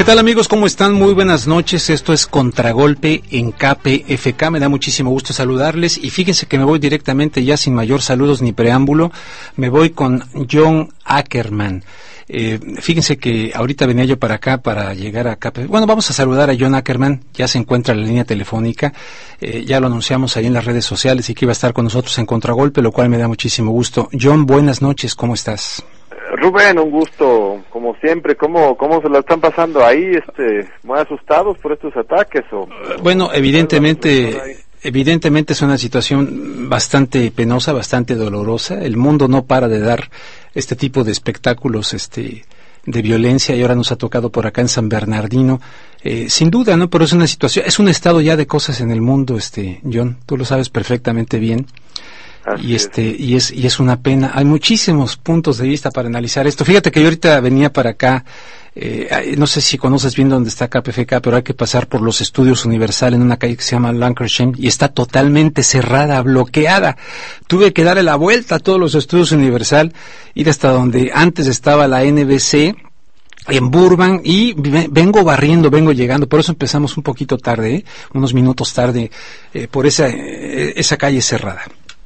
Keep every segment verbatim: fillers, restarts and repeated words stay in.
¿Qué tal, amigos? ¿Cómo están? Muy buenas noches. Esto es Contragolpe en K P F K. Me da muchísimo gusto saludarles y fíjense que me voy directamente, ya sin mayor saludos ni preámbulo, me voy con John Ackerman. Eh, fíjense que ahorita venía yo para acá para llegar a K P F K. Bueno, vamos a saludar a John Ackerman. Ya se encuentra en la línea telefónica. Eh, ya lo anunciamos ahí en las redes sociales y que iba a estar con nosotros en Contragolpe, lo cual me da muchísimo gusto. John, buenas noches. ¿Cómo estás? Rubén, un gusto, como siempre. ¿Cómo cómo se la están pasando ahí, este, muy asustados por estos ataques? O, bueno, evidentemente, evidentemente es una situación bastante penosa, bastante dolorosa. El mundo no para de dar este tipo de espectáculos, este, de violencia, y ahora nos ha tocado por acá en San Bernardino. Eh, sin duda, ¿no? Pero es una situación, es un estado ya de cosas en el mundo, este, John. Tú lo sabes perfectamente bien. Así y este es. y es y es una pena. Hay muchísimos puntos de vista para analizar esto. Fíjate que yo ahorita venía para acá, eh, no sé si conoces bien dónde está K P F K, pero hay que pasar por los estudios Universal en una calle que se llama Lancashire y está totalmente cerrada, bloqueada. Tuve que darle la vuelta a todos los estudios Universal, ir hasta donde antes estaba la N B C en Burbank, y vengo barriendo, vengo llegando, por eso empezamos un poquito tarde, ¿eh? unos minutos tarde, eh, por esa eh, esa calle cerrada.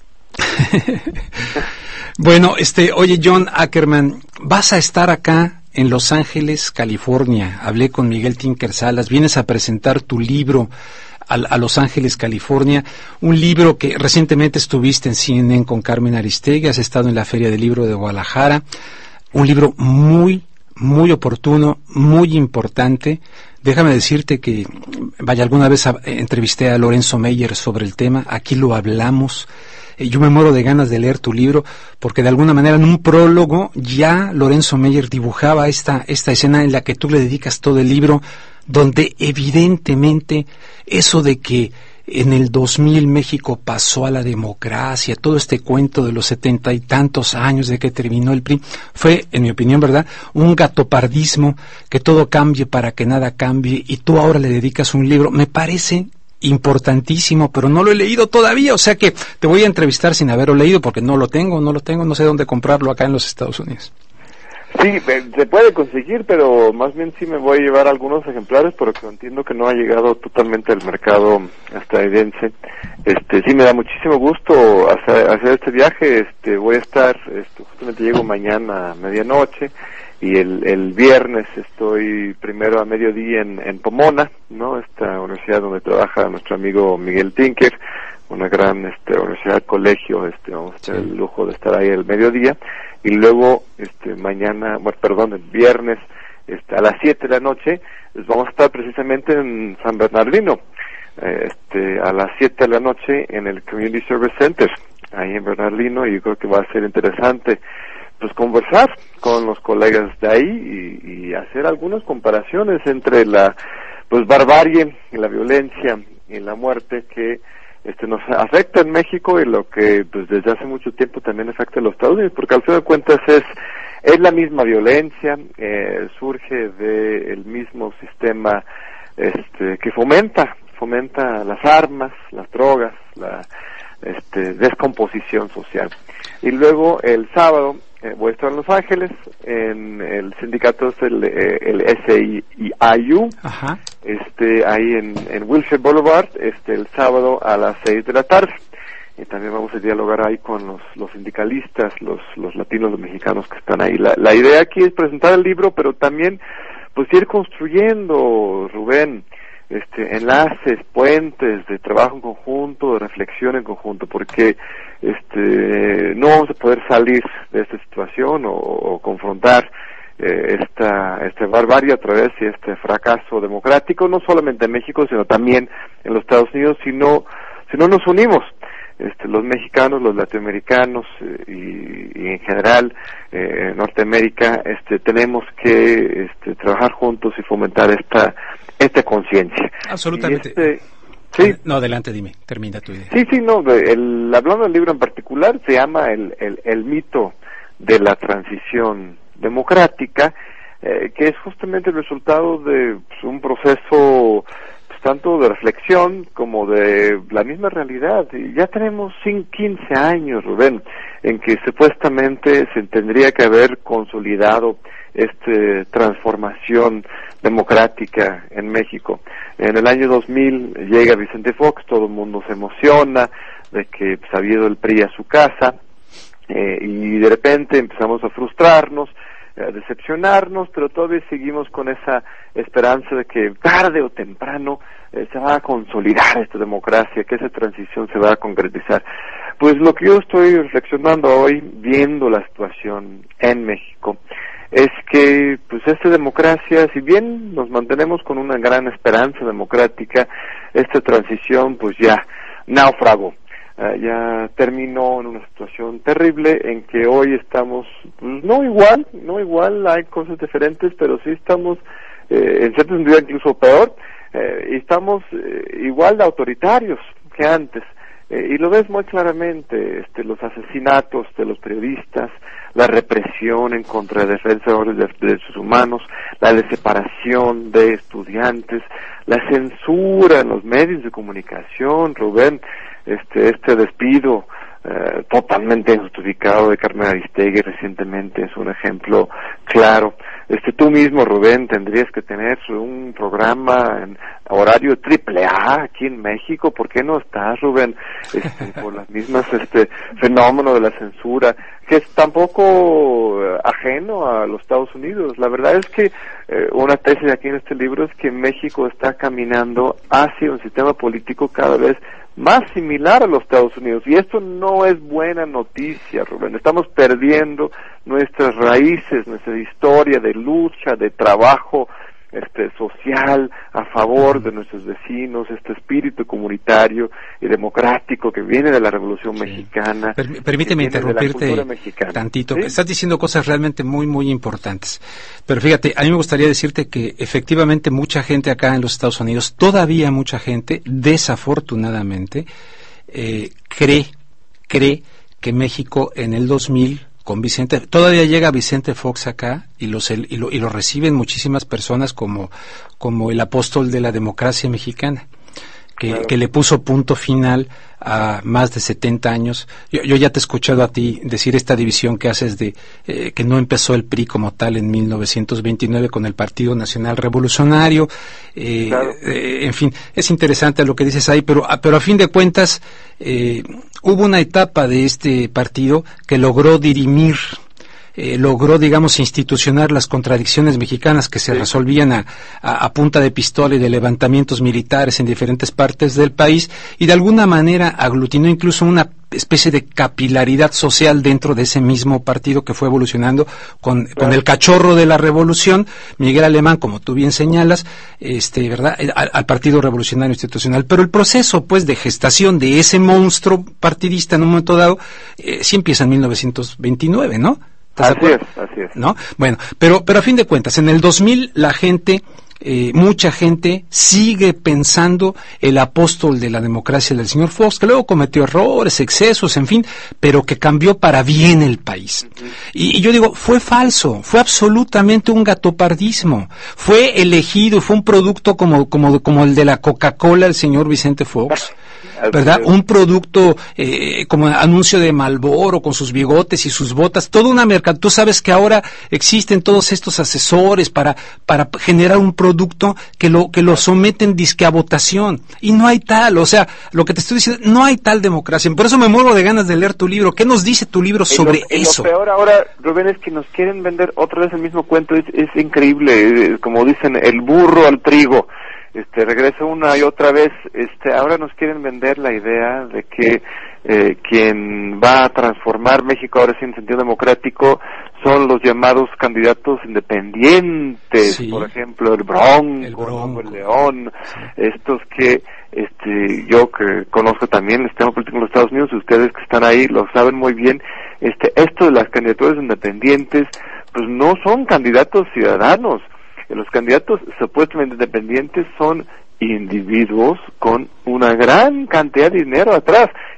Bueno, este, oye, John Ackerman, vas a estar acá en Los Ángeles, California. Hablé con Miguel Tinker Salas, vienes a presentar tu libro a, a Los Ángeles, California, un libro que recientemente estuviste en C N N con Carmen Aristegui, has estado en la Feria del Libro de Guadalajara, un libro muy, muy oportuno, muy importante. Déjame decirte que, vaya, alguna vez a, entrevisté a Lorenzo Meyer sobre el tema, aquí lo hablamos. Yo me muero de ganas de leer tu libro, porque de alguna manera en un prólogo ya Lorenzo Meyer dibujaba esta, esta escena en la que tú le dedicas todo el libro, donde evidentemente eso de que en el dos mil México pasó a la democracia, todo este cuento de los setenta y tantos años de que terminó el P R I, fue, en mi opinión, ¿verdad?, un gatopardismo, que todo cambie para que nada cambie, y tú ahora le dedicas un libro. Me parece importantísimo, pero no lo he leído todavía, o sea que te voy a entrevistar sin haberlo leído, porque no lo tengo, no lo tengo, no sé dónde comprarlo acá en los Estados Unidos. Sí, se puede conseguir, pero más bien sí me voy a llevar algunos ejemplares, porque entiendo que no ha llegado totalmente al mercado estadounidense. Este, sí me da muchísimo gusto hacer, hacer este viaje. Este, voy a estar, este, justamente llego mañana a medianoche, y el, el viernes estoy primero a mediodía en, en Pomona, ¿no? Esta universidad donde trabaja nuestro amigo Miguel Tinker, una gran este, universidad, colegio, este, vamos a tener sí. el lujo de estar ahí el mediodía, y luego este mañana, bueno, perdón, el viernes este, a las siete de la noche, pues vamos a estar precisamente en San Bernardino, este, a las siete de la noche en el Community Service Center, ahí en Bernardino, y yo creo que va a ser interesante pues conversar con los colegas de ahí y, y hacer algunas comparaciones entre la pues barbarie y la violencia y la muerte que este nos afecta en México, y lo que pues desde hace mucho tiempo también afecta a los Estados Unidos, porque al fin de cuentas es es la misma violencia, eh, surge del mismo sistema este que fomenta fomenta las armas, las drogas, la este descomposición social. Y luego el sábado eh, voy a estar en Los Ángeles, en el sindicato, es el, eh, el S I U, Ajá. este ahí en, en Wilshire Boulevard, este el sábado a las seis de la tarde. Y también vamos a dialogar ahí con los, los sindicalistas, los, los latinos, los mexicanos que están ahí. La, la idea aquí es presentar el libro, pero también pues ir construyendo, Rubén, este enlaces, puentes de trabajo en conjunto, de reflexión en conjunto, porque este no vamos a poder salir de esta situación o, o confrontar eh, esta esta barbarie a través de este fracaso democrático, no solamente en México, sino también en los Estados Unidos, si no, si no nos unimos. Este, los mexicanos, los latinoamericanos eh, y, y en general eh, Norteamérica, este, tenemos que este, trabajar juntos y fomentar esta esta conciencia. Absolutamente. Este, sí. No, adelante, dime, termina tu idea. Sí, sí, no, el, hablando del libro en particular, se llama el, el, el mito de la transición democrática, eh, que es justamente el resultado de pues, un proceso pues, tanto de reflexión como de la misma realidad. Y ya tenemos quince años, Rubén, en que supuestamente se tendría que haber consolidado esta transformación democrática en México. En el año dos mil llega Vicente Fox, todo el mundo se emociona de que pues, había ido el P R I a su casa, eh, y de repente empezamos a frustrarnos, a decepcionarnos, pero todavía seguimos con esa esperanza de que tarde o temprano eh, se va a consolidar esta democracia, que esa transición se va a concretizar. Pues lo que yo estoy reflexionando hoy, viendo la situación en México, es que pues esta democracia, si bien nos mantenemos con una gran esperanza democrática, esta transición pues ya naufragó. Uh, ya terminó en una situación terrible en que hoy estamos, pues, no igual, no igual, hay cosas diferentes, pero sí estamos, eh, en cierto sentido incluso peor, eh, y estamos eh, igual de autoritarios que antes, eh, y lo ves muy claramente, este, los asesinatos de los periodistas, la represión en contra de defensores de derechos humanos, la separación de estudiantes, la censura en los medios de comunicación, Rubén, este este despido eh, totalmente injustificado de Carmen Aristegui recientemente es un ejemplo claro. Este tú mismo, Rubén, tendrías que tener un programa en horario triple A aquí en México. ¿Por qué no estás, Rubén? Este, por las mismas este fenómeno de la censura, que es tampoco eh, ajeno a los Estados Unidos. La verdad es que eh, una tesis aquí en este libro es que México está caminando hacia un sistema político cada vez más similar a los Estados Unidos, y esto no es buena noticia, Rubén. Estamos perdiendo nuestras raíces, nuestra historia de lucha, de trabajo este social a favor de nuestros vecinos, este espíritu comunitario y democrático que viene de la Revolución sí. Mexicana. Per- permíteme interrumpirte tantito. ¿Sí? Estás diciendo cosas realmente muy, muy importantes. Pero fíjate, a mí me gustaría decirte que efectivamente mucha gente acá en los Estados Unidos, todavía mucha gente, desafortunadamente, eh, cree, cree que México en el dos mil con Vicente, todavía llega Vicente Fox acá y los el, y lo y lo reciben muchísimas personas como como el apóstol de la democracia mexicana, que, claro. que le puso punto final a más de setenta años. Yo, yo ya te he escuchado a ti decir esta división que haces de eh, que no empezó el P R I como tal en mil novecientos veintinueve con el Partido Nacional Revolucionario. Eh, claro. eh, en fin, es interesante lo que dices ahí, pero a, pero a fin de cuentas eh, hubo una etapa de este partido que logró dirimir, eh, logró, digamos, institucionar las contradicciones mexicanas que se sí. resolvían a, a, a punta de pistola y de levantamientos militares en diferentes partes del país, y de alguna manera aglutinó incluso una especie de capilaridad social dentro de ese mismo partido que fue evolucionando con, claro. con el cachorro de la revolución, Miguel Alemán, como tú bien señalas, este, ¿verdad?, al, al Partido Revolucionario Institucional. Pero el proceso, pues, de gestación de ese monstruo partidista en un momento dado, eh, sí empieza en mil novecientos veintinueve, ¿no? Así es, así es. ¿No? Bueno, pero, pero a fin de cuentas, en el dos mil la gente, eh, mucha gente sigue pensando el apóstol de la democracia del señor Fox, que luego cometió errores, excesos, en fin, pero que cambió para bien el país. Uh-huh. Y, y yo digo, fue falso, fue absolutamente un gatopardismo, fue elegido, fue un producto como, como, como el de la Coca-Cola, el señor Vicente Fox. ¿Verdad? Un producto eh, como anuncio de Marlboro con sus bigotes y sus botas, toda una mercado. Tú sabes que ahora existen todos estos asesores para para generar un producto que lo que lo someten disque a votación, y no hay tal, o sea, lo que te estoy diciendo, no hay tal democracia. Por eso me muero de ganas de leer tu libro. ¿Qué nos dice tu libro sobre y lo, eso? Y lo peor ahora, Rubén, es que nos quieren vender otra vez el mismo cuento. Es, es increíble, como dicen, el burro al trigo. Este, regresa una y otra vez. Este, ahora nos quieren vender la idea de que eh, quien va a transformar México ahora sí en sentido democrático son los llamados candidatos independientes, sí. Por ejemplo, el Bronco, el, Bronco. el León, sí. Estos que este, yo que conozco también el sistema político en los Estados Unidos, y ustedes que están ahí lo saben muy bien. Este, esto de las candidaturas independientes, pues no son candidatos ciudadanos. Los candidatos supuestamente independientes son individuos con una gran cantidad de dinero atrás,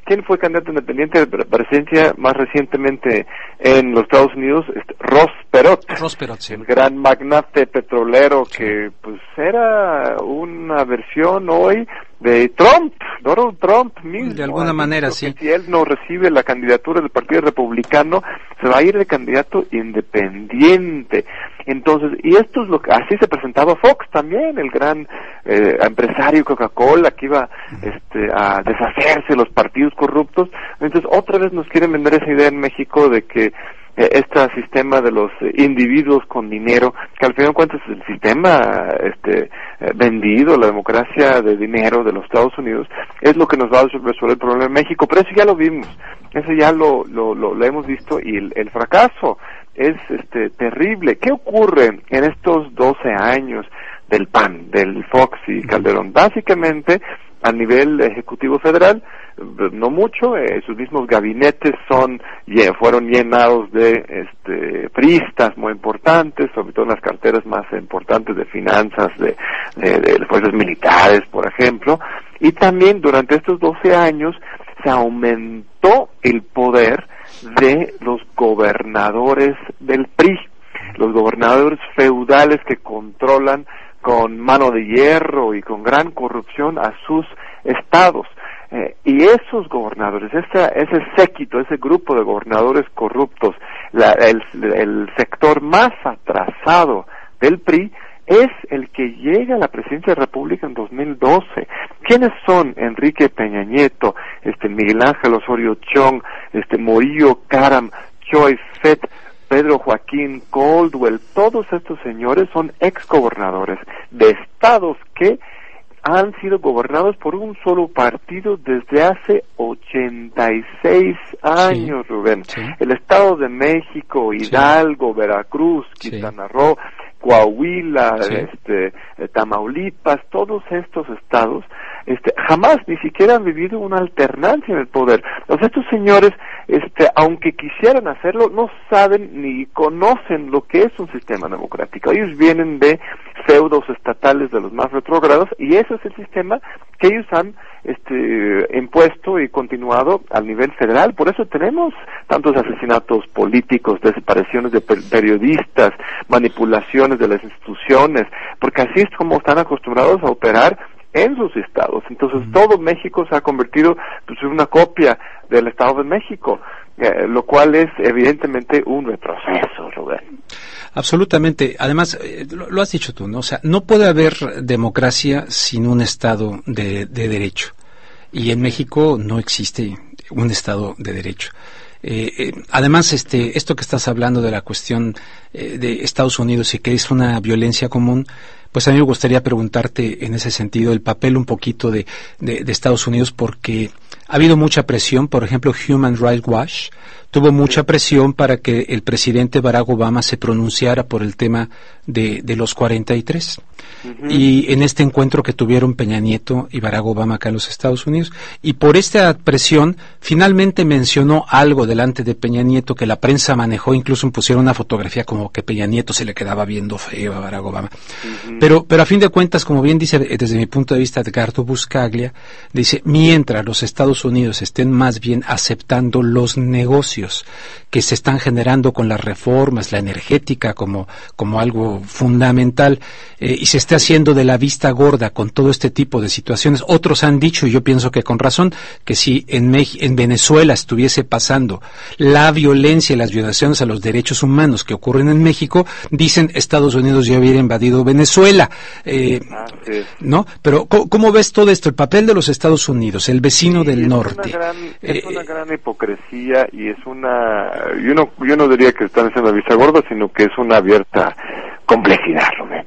¿quién fue candidato independiente de la presidencia más recientemente en los Estados Unidos? Este, Ross Perot, Ross Perot, sí. el gran magnate petrolero que pues era una versión hoy de Trump, Donald Trump mismo. De alguna manera, sí. Si él no recibe la candidatura del Partido Republicano, se va a ir de candidato independiente. Entonces, y esto es lo que, así se presentaba Fox también, el gran eh, empresario Coca-Cola, que iba este, a deshacerse de los partidos corruptos. Entonces, otra vez nos quieren vender esa idea en México de que este sistema de los individuos con dinero, que al final de cuentas es el sistema este vendido, la democracia de dinero de los Estados Unidos, es lo que nos va a resolver el problema en México, pero eso ya lo vimos, eso ya lo lo, lo, lo hemos visto, y el, el fracaso es este terrible. ¿Qué ocurre en estos doce años del P A N, del Fox y Calderón? Básicamente, a nivel ejecutivo federal, no mucho, eh, sus mismos gabinetes son yeah, fueron llenados de este priistas muy importantes, sobre todo en las carteras más importantes de finanzas, de, de, de fuerzas militares, por ejemplo, y también durante estos doce años se aumentó el poder de los gobernadores del P R I, los gobernadores feudales que controlan con mano de hierro y con gran corrupción a sus estados. Eh, y esos gobernadores, ese, ese séquito, ese grupo de gobernadores corruptos, la, el, el sector más atrasado del P R I, es el que llega a la presidencia de la República en dos mil doce. ¿Quiénes son? Enrique Peña Nieto, este Miguel Ángel Osorio Chong, este Murillo Karam, Choi Fett, Pedro Joaquín Caldwell. Todos estos señores son exgobernadores de estados que han sido gobernados por un solo partido desde hace ochenta y seis años, sí, Rubén. Sí. El Estado de México, Hidalgo, sí, Veracruz, Quintana sí. Roo, Coahuila, sí. este, Tamaulipas, todos estos estados, este, jamás ni siquiera han vivido una alternancia en el poder. Entonces estos señores, este, aunque quisieran hacerlo, no saben ni conocen lo que es un sistema democrático. Ellos vienen de feudos estatales de los más retrógrados, y ese es el sistema que ellos han este impuesto y continuado al nivel federal. Por eso tenemos tantos asesinatos políticos, desapariciones de per- periodistas, manipulaciones de las instituciones, porque así es como están acostumbrados a operar en sus estados. Entonces mm. todo México se ha convertido pues, en una copia del Estado de México, eh, lo cual es evidentemente un retroceso, Rubén. Absolutamente. Además, eh, lo, lo has dicho tú, ¿no? O sea, no puede haber democracia sin un Estado de, de derecho. Y en México no existe un Estado de derecho. Eh, eh, además, este, esto que estás hablando de la cuestión eh, de Estados Unidos y que es una violencia común, pues a mí me gustaría preguntarte en ese sentido el papel un poquito de, de, de Estados Unidos, porque ha habido mucha presión. Por ejemplo, Human Rights Watch tuvo mucha presión para que el presidente Barack Obama se pronunciara por el tema de, de los cuarenta y tres. Uh-huh. Y en este encuentro que tuvieron Peña Nieto y Barack Obama acá en los Estados Unidos, y por esta presión finalmente mencionó algo delante de Peña Nieto que la prensa manejó, incluso pusieron una fotografía como que Peña Nieto se le quedaba viendo feo a Barack Obama. Uh-huh. Pero, pero a fin de cuentas, como bien dice desde mi punto de vista Edgardo Buscaglia, dice, mientras los Estados Unidos estén más bien aceptando los negocios que se están generando con las reformas, la energética como, como algo fundamental, eh, y se esté haciendo de la vista gorda con todo este tipo de situaciones. Otros han dicho, y yo pienso que con razón, que si en, Mex- en Venezuela estuviese pasando la violencia y las violaciones a los derechos humanos que ocurren en México, dicen Estados Unidos ya hubiera invadido Venezuela, eh, sí. ¿no? Pero ¿cómo, ¿cómo ves todo esto? El papel de los Estados Unidos, el vecino sí, del es norte. Una gran, es eh, una gran hipocresía, y es una, yo no, yo no diría que están haciendo la vista gorda, sino que es una abierta complejidad, Rubén.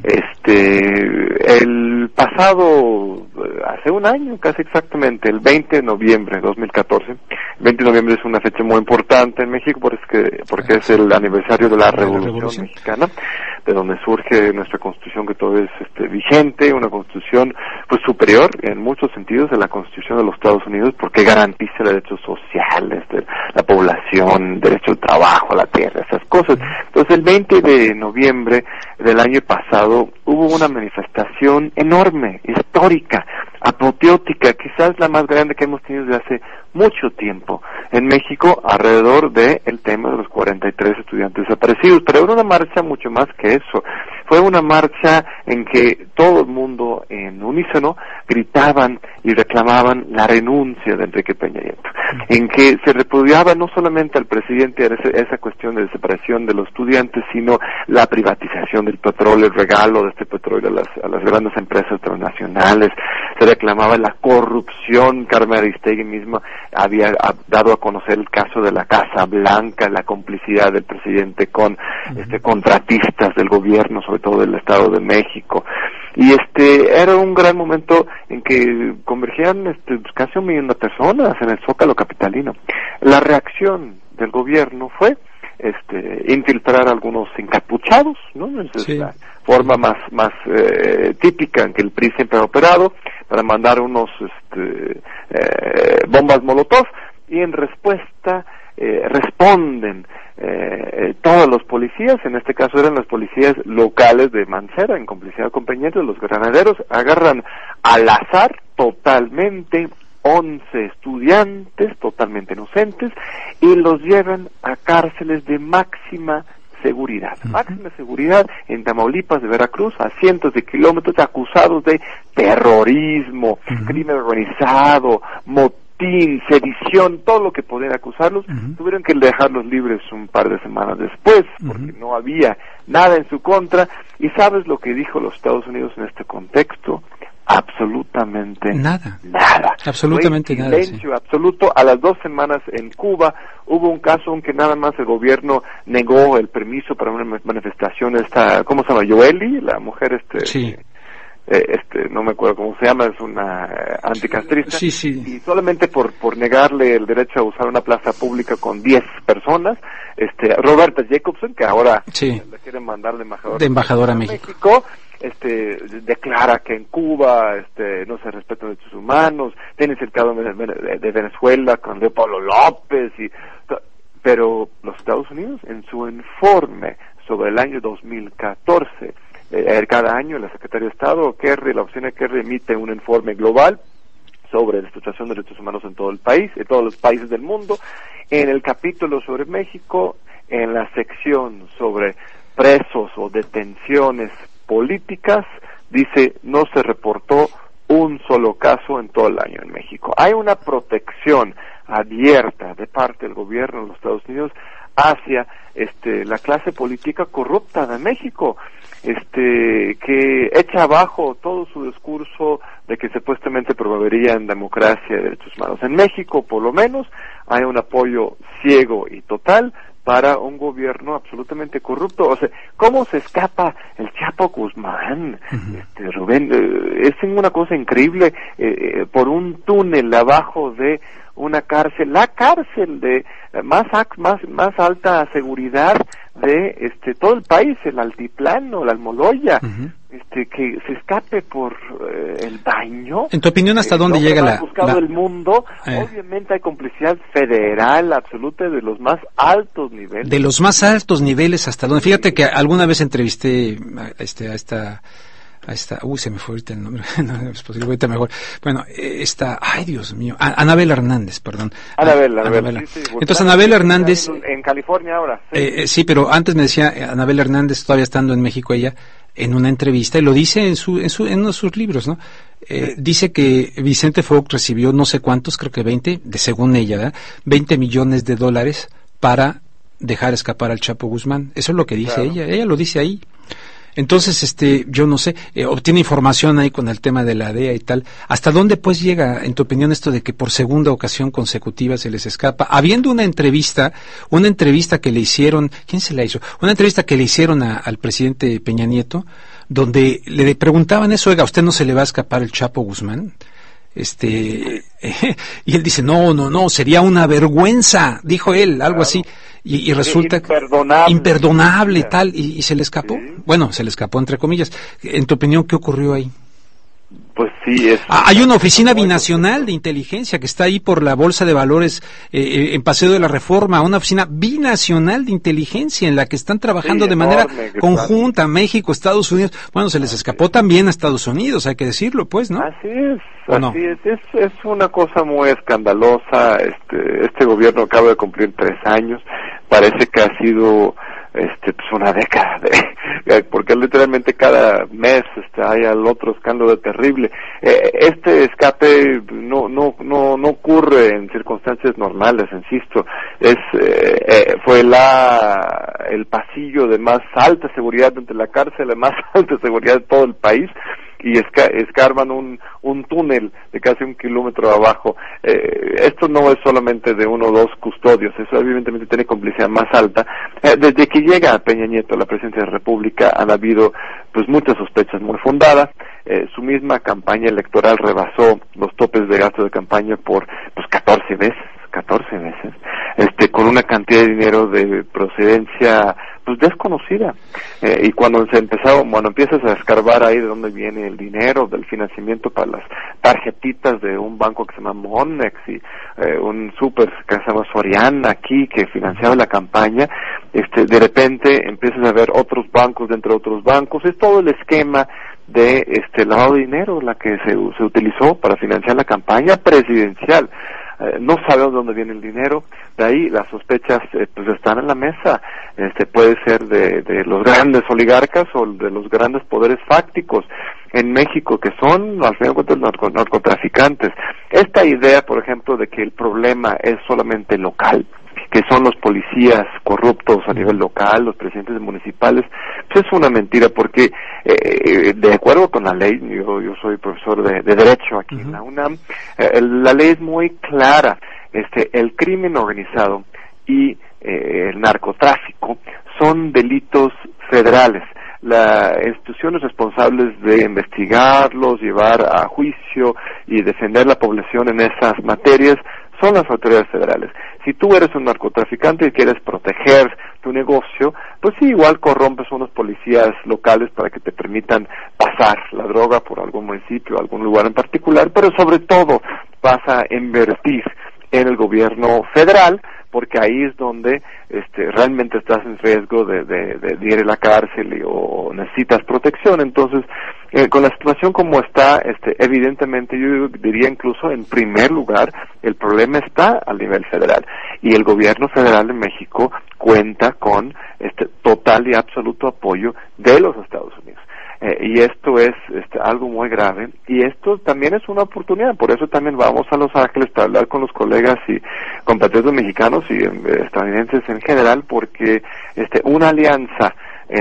Este, el pasado, hace un año, casi exactamente, el veinte de noviembre de dos mil catorce, el veinte de noviembre es una fecha muy importante en México porque, porque es el aniversario de la Revolución, la Revolución Mexicana, de donde surge nuestra Constitución, que todavía es este, vigente, una Constitución pues superior en muchos sentidos a la Constitución de los Estados Unidos, porque garantiza derechos sociales de la población, derecho al trabajo, a la tierra, esas cosas. Entonces el veinte de noviembre del año pasado hubo una manifestación enorme, histórica, apoteótica, quizás la más grande que hemos tenido desde hace mucho tiempo en México, alrededor de el tema de los cuarenta y tres estudiantes desaparecidos. Pero era una marcha mucho más que eso. Fue una marcha en que todo el mundo en unísono gritaban y reclamaban la renuncia de Enrique Peña Nieto, en que se repudiaba no solamente al presidente esa cuestión de desaparición de los estudiantes, sino la privatización del petróleo, el regalo de este petróleo a las, a las grandes empresas transnacionales. Se reclamaba la corrupción. Carmen Aristegui misma había dado a conocer el caso de la Casa Blanca, la complicidad del presidente con uh-huh. este contratistas del gobierno, sobre todo del Estado de México. Y este era un gran momento en que convergían este, casi un millón de personas en el Zócalo capitalino. La reacción del gobierno fue este infiltrar a algunos encapuchados, ¿no? Esa sí. es la forma más más eh, típica en que el P R I siempre ha operado, para mandar unos este, eh, bombas molotov, y en respuesta eh, responden eh, todos los policías. En este caso eran los policías locales de Mancera, en complicidad con Peña Nieto. Los granaderos agarran al azar totalmente once estudiantes totalmente inocentes y los llevan a cárceles de máxima seguridad, uh-huh. máxima seguridad en Tamaulipas, de Veracruz, a cientos de kilómetros, acusados de terrorismo, uh-huh. crimen organizado, motín, sedición, todo lo que podían acusarlos. Uh-huh. Tuvieron que dejarlos libres un par de semanas después, porque uh-huh. no había nada en su contra. ¿Y sabes lo que dijo los Estados Unidos en este contexto? Absolutamente nada. Nada. Absolutamente nada. Silencio sí. absoluto. A las dos semanas en Cuba hubo un caso en que nada más el gobierno negó el permiso para una manifestación. Esta, ¿cómo se llama? Yoeli, la mujer este. Sí. Eh, este, no me acuerdo cómo se llama, es una eh, anticastrista. Sí, sí. Y solamente por por negarle el derecho a usar una plaza pública con diez personas, este, Roberta Jacobson, que ahora sí. le quieren mandar de embajador, de embajador a México. México este declara que en Cuba este no se respetan derechos humanos. Tienes el caso de, de Venezuela con Leo Pablo López, y pero los Estados Unidos, en su informe sobre el año dos mil catorce, eh, cada año la Secretaría de Estado Kerry, la oficina Kerry, emite un informe global sobre la situación de derechos humanos en todo el país, en todos los países del mundo. En el capítulo sobre México, en la sección sobre presos o detenciones políticas, dice: no se reportó un solo caso en todo el año en México. Hay una protección abierta de parte del gobierno de los Estados Unidos hacia este la clase política corrupta de México, este que echa abajo todo su discurso de que supuestamente promovería en democracia y derechos humanos. En México, por lo menos, hay un apoyo ciego y total para un gobierno absolutamente corrupto. O sea, ¿cómo se escapa el Chapo Guzmán? Uh-huh. Este, Rubén, eh, es una cosa increíble, eh, por un túnel abajo de una cárcel, la cárcel de eh, más más más alta seguridad de este todo el país, el altiplano, la Almoloya. Uh-huh. Este, que se escape por eh, el baño. En tu opinión, ¿hasta eh, dónde no llega la...? buscado la... el mundo, eh. Obviamente hay complicidad federal absoluta de los más altos niveles. De los más altos niveles, ¿hasta dónde? Fíjate que alguna vez entrevisté a, este, a esta... a esta, uy, se me fue ahorita el nombre, no es posible, ahorita mejor. Bueno, esta, ay Dios mío, a, Anabel Hernández, perdón. Anabel, Anabel. Anabel. Sí, sí, Entonces Anabel Hernández. En, en California ahora. Sí. Eh, eh, sí, pero antes me decía eh, Anabel Hernández, todavía estando en México ella, en una entrevista, y lo dice en su, en su, en uno de sus libros, ¿no? Eh, sí. Dice que Vicente Fox recibió no sé cuántos, creo que veinte, de según ella, ¿verdad? veinte millones de dólares para dejar escapar al Chapo Guzmán. Eso es lo que dice claro. ella, ella lo dice ahí. Entonces, este, yo no sé, eh, obtiene información ahí con el tema de la D E A y tal. ¿Hasta dónde pues llega, en tu opinión, esto de que por segunda ocasión consecutiva se les escapa? Habiendo una entrevista, una entrevista que le hicieron, ¿quién se la hizo? Una entrevista que le hicieron a, al presidente Peña Nieto, donde le preguntaban eso: oiga, ¿a usted no se le va a escapar el Chapo Guzmán? Este, eh, y él dice: no, no, no, sería una vergüenza, dijo él, algo claro. así. Y, y resulta imperdonable, imperdonable y tal, y, y se le escapó. Sí. Bueno, se le escapó entre comillas. En tu opinión, ¿qué ocurrió ahí? Pues sí es. Ah, hay una oficina binacional de inteligencia que está ahí por la Bolsa de Valores eh, en Paseo de la Reforma, una oficina binacional de inteligencia en la que están trabajando sí, de manera enorme, conjunta, México, Estados Unidos. Bueno, se les escapó también a Estados Unidos, hay que decirlo, pues, ¿no? Así es, así no? es, es, es una cosa muy escandalosa. Este, este gobierno acaba de cumplir tres años, parece que ha sido este pues una década de, porque literalmente cada mes este, hay al otro escándalo terrible. Eh, este escape no no no no ocurre en circunstancias normales, insisto, es eh, eh, fue la el pasillo de más alta seguridad entre la cárcel, de más alta seguridad de todo el país, y esca escarban un, un túnel de casi un kilómetro abajo. Eh, esto no es solamente de uno o dos custodios, eso evidentemente tiene complicidad más alta. Eh, desde que llega Peña Nieto a la presidencia de la República han habido pues muchas sospechas muy fundadas. Eh, su misma campaña electoral rebasó los topes de gasto de campaña por pues catorce veces, catorce veces, este, con una cantidad de dinero de procedencia pues desconocida, eh, y cuando se empezó, bueno, empiezas a escarbar ahí de dónde viene el dinero del financiamiento para las tarjetitas de un banco que se llama Monex y eh, un súper que se llama Soriana aquí que financiaba la campaña, este, de repente empiezas a ver otros bancos dentro de otros bancos, es todo el esquema de este lavado de dinero la que se, se utilizó para financiar la campaña presidencial. Eh, no sabemos de dónde viene el dinero, de ahí las sospechas eh, pues están en la mesa, este puede ser de, de los grandes oligarcas o de los grandes poderes fácticos en México que son al final de cuentas narco, narcotraficantes. Esta idea, por ejemplo, de que el problema es solamente local, que son los policías corruptos a nivel local, los presidentes municipales, pues es una mentira porque eh, de acuerdo con la ley, yo, yo soy profesor de, de Derecho aquí uh-huh. en la UNAM, eh, la ley es muy clara, este, el crimen organizado y eh, el narcotráfico son delitos federales. Las instituciones responsables de investigarlos, llevar a juicio y defender la población en esas materias son las autoridades federales. Si tú eres un narcotraficante y quieres proteger tu negocio, pues sí, igual corrompes unos policías locales para que te permitan pasar la droga por algún municipio, algún lugar en particular, pero sobre todo vas a invertir en el gobierno federal, porque ahí es donde este, realmente estás en riesgo de, de, de, de ir a la cárcel y, o necesitas protección. Entonces, eh, con la situación como está, este, evidentemente yo diría incluso en primer lugar, el problema está al nivel federal. Y el gobierno federal de México cuenta con este total y absoluto apoyo de los Estados Unidos. Eh, y esto es este, algo muy grave, y esto también es una oportunidad, por eso también vamos a Los Ángeles para hablar con los colegas y compatriotas mexicanos y eh, estadounidenses en general, porque este una alianza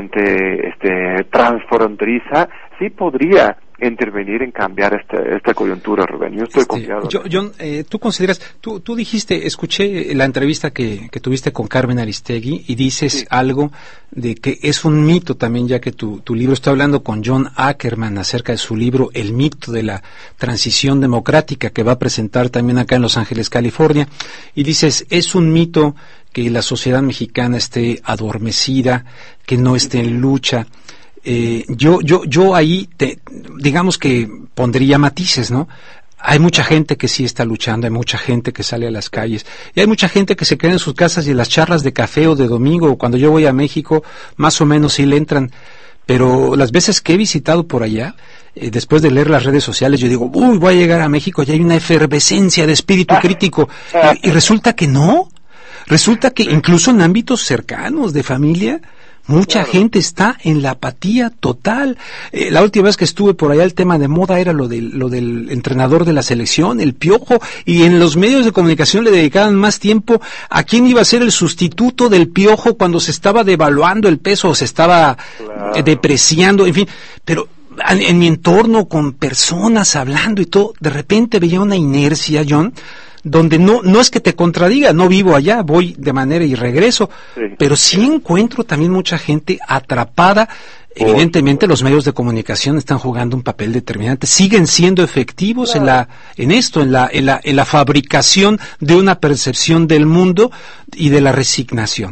entre este transfronteriza sí podría intervenir en cambiar esta, esta coyuntura, Rubén. Yo estoy este, confiado. Yo, John, eh, tú consideras, tú, tú dijiste, escuché la entrevista que, que tuviste con Carmen Aristegui y dices sí. algo de que es un mito también, ya que tu, tu libro, está hablando con John Ackerman acerca de su libro El mito de la transición democrática, que va a presentar también acá en Los Ángeles, California, y dices, es un mito que la sociedad mexicana esté adormecida, que no esté en lucha. Eh, yo, yo, yo ahí, te, digamos que pondría matices, ¿no? Hay mucha gente que sí está luchando, hay mucha gente que sale a las calles, y hay mucha gente que se queda en sus casas y en las charlas de café o de domingo, cuando yo voy a México, más o menos sí le entran, pero las veces que he visitado por allá, eh, después de leer las redes sociales, yo digo, uy, voy a llegar a México, y hay una efervescencia de espíritu crítico, y, y resulta que no, resulta que incluso en ámbitos cercanos, de familia, mucha claro. gente está en la apatía total. Eh, la última vez que estuve por allá, el tema de moda era lo del, lo del entrenador de la selección, el Piojo, y en los medios de comunicación le dedicaban más tiempo a quién iba a ser el sustituto del Piojo cuando se estaba devaluando el peso o se estaba claro. eh, depreciando, en fin. Pero en, en mi entorno, con personas hablando y todo, de repente veía una inercia, John, donde no no es que te contradiga, no vivo allá, voy de manera y regreso, sí. pero sí encuentro también mucha gente atrapada. Oh, evidentemente los medios de comunicación están jugando un papel determinante, siguen siendo efectivos claro. en la en esto, en la en la en la fabricación de una percepción del mundo y de la resignación.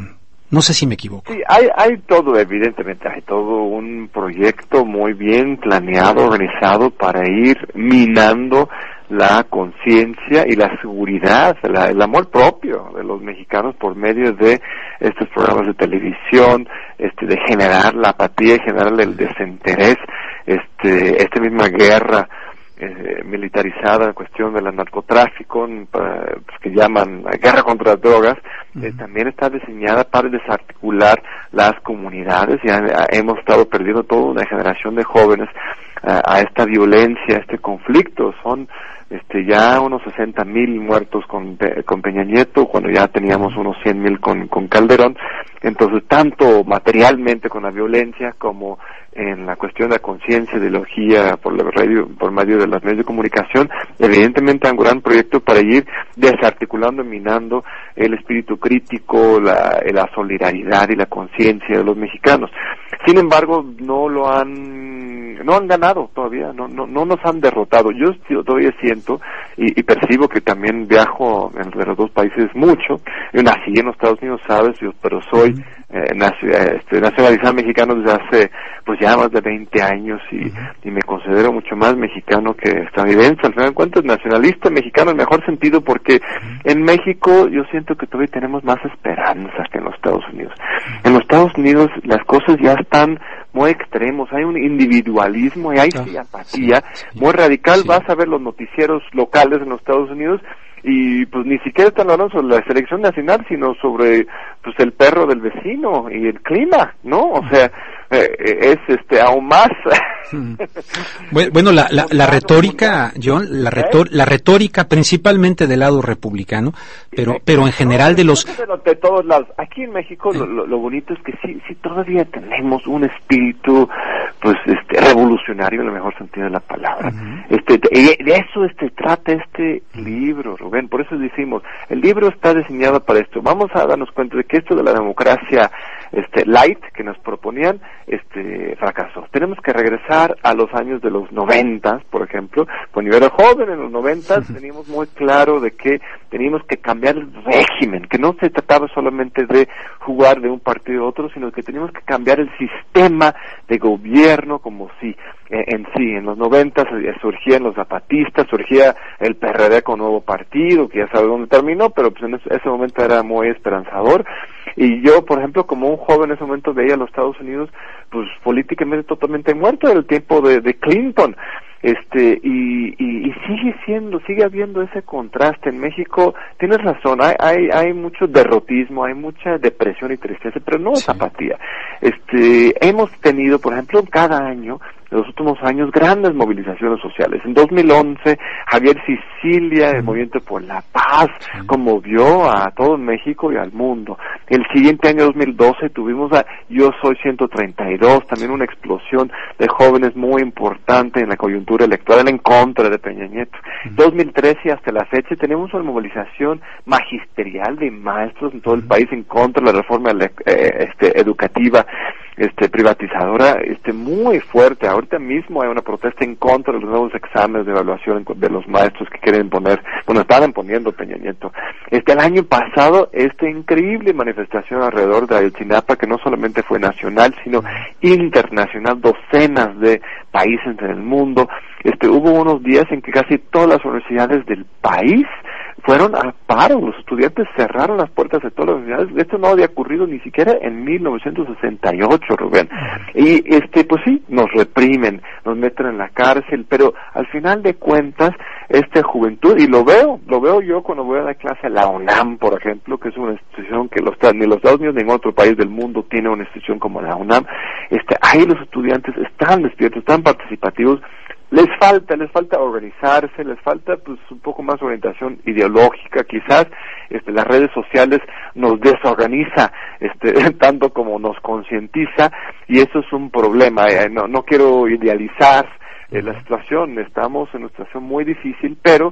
No sé si me equivoco. Sí, hay, hay todo, evidentemente, hay todo un proyecto muy bien planeado, organizado para ir minando la conciencia y la seguridad, la, el amor propio de los mexicanos por medio de estos programas de televisión, este, de generar la apatía, generar el desinterés, este, esta misma guerra Eh, militarizada en cuestión del narcotráfico, para, pues, que llaman guerra contra las drogas, uh-huh. eh, también está diseñada para desarticular las comunidades. Ya eh, hemos estado perdiendo toda una generación de jóvenes uh, a esta violencia, a este conflicto. Son este ya unos sesenta mil muertos con, con Peña Nieto, cuando ya teníamos unos cien mil con, con Calderón. Entonces, tanto materialmente con la violencia como en la cuestión de la conciencia, ideología, por la radio, por medio de los medios de comunicación, evidentemente hay un gran proyecto para ir desarticulando, minando el espíritu crítico, la, la solidaridad y la conciencia de los mexicanos. Sin embargo, no lo han, no han ganado todavía, no, no, no nos han derrotado. Yo, yo todavía siento y, y percibo que también viajo entre los dos países mucho. Yo nací en los Estados Unidos, sabes, yo, pero soy eh, naci, este, nacionalizado mexicano desde hace pues ya más de veinte años y, uh-huh. y me considero mucho más mexicano que estadounidense. Al final de cuentas, nacionalista mexicano en el mejor sentido, porque uh-huh. en México yo siento que todavía tenemos más esperanzas que en los Estados Unidos. En los Estados Unidos las cosas ya están muy extremos, hay un individualismo y hay oh, sí, apatía sí, sí, muy radical. Sí. Vas a ver los noticieros locales en los Estados Unidos y pues ni siquiera están hablando sobre la selección nacional, sino sobre pues el perro del vecino y el clima, ¿no? O sea, eh, es este aún más. Bueno, la, la, la retórica, John, la, retor, la retórica principalmente del lado republicano, pero pero en general de los de todos lados. Aquí en México lo, lo, lo bonito es que sí sí todavía tenemos un espíritu pues este revolucionario en el mejor sentido de la palabra. Uh-huh. Este de, de eso este trata este libro, Rubén. Por eso decimos, el libro está diseñado para esto. Vamos a darnos cuenta de que esto de la democracia este light que nos proponían este fracasó. Tenemos que regresar a los años de los noventas, por ejemplo. Cuando yo era joven en los noventas, teníamos muy claro de que teníamos que cambiar el régimen, que no se trataba solamente de jugar de un partido a otro, sino que teníamos que cambiar el sistema de gobierno como si eh, en sí, en los noventas eh, surgían los zapatistas, surgía el P R D con nuevo partido, que ya sabe dónde terminó, pero pues en ese, ese momento era muy esperanzador. Y yo, por ejemplo, como un joven en ese momento veía a los Estados Unidos pues políticamente totalmente muerto en el tiempo de, de Clinton. Este y, y, y sigue siendo, sigue habiendo ese contraste en México. Tienes razón, hay hay, hay mucho derrotismo, hay mucha depresión y tristeza, pero no es sí. apatía. Este hemos tenido, por ejemplo, cada año en los últimos años grandes movilizaciones sociales. En dos mil once, Javier Sicilia, el Movimiento por la Paz, sí. conmovió a todo México y al mundo. El siguiente año, dos mil doce, tuvimos a Yo Soy ciento treinta y dos, también una explosión de jóvenes muy importante en la coyuntura electoral en contra de Peña Nieto. Uh-huh. dos mil trece hasta la fecha tenemos una movilización magisterial de maestros en todo el país en contra de la reforma eh, este, educativa este privatizadora este muy fuerte. Ahorita mismo hay una protesta en contra de los nuevos exámenes de evaluación de los maestros que quieren poner, bueno, estaban poniendo Peña Nieto. Este el año pasado, esta increíble manifestación alrededor de Ayotzinapa, que no solamente fue nacional, sino internacional, docenas de países en el mundo. Este hubo unos días en que casi todas las universidades del país fueron a paro, los estudiantes cerraron las puertas de todas las universidades. Esto no había ocurrido ni siquiera en mil novecientos sesenta y ocho, Rubén. Y este pues sí, nos reprimen, nos meten en la cárcel, pero al final de cuentas, esta juventud, y lo veo, lo veo yo cuando voy a dar clase a la UNAM, por ejemplo, que es una institución que los, ni los Estados Unidos ni en otro país del mundo tiene una institución como la UNAM. Este, ahí los estudiantes están despiertos, están participativos. Les falta, les falta organizarse, les falta pues un poco más orientación ideológica, quizás este las redes sociales nos desorganiza este tanto como nos concientiza, y eso es un problema. Eh, no no quiero idealizar eh, la situación, estamos en una situación muy difícil, pero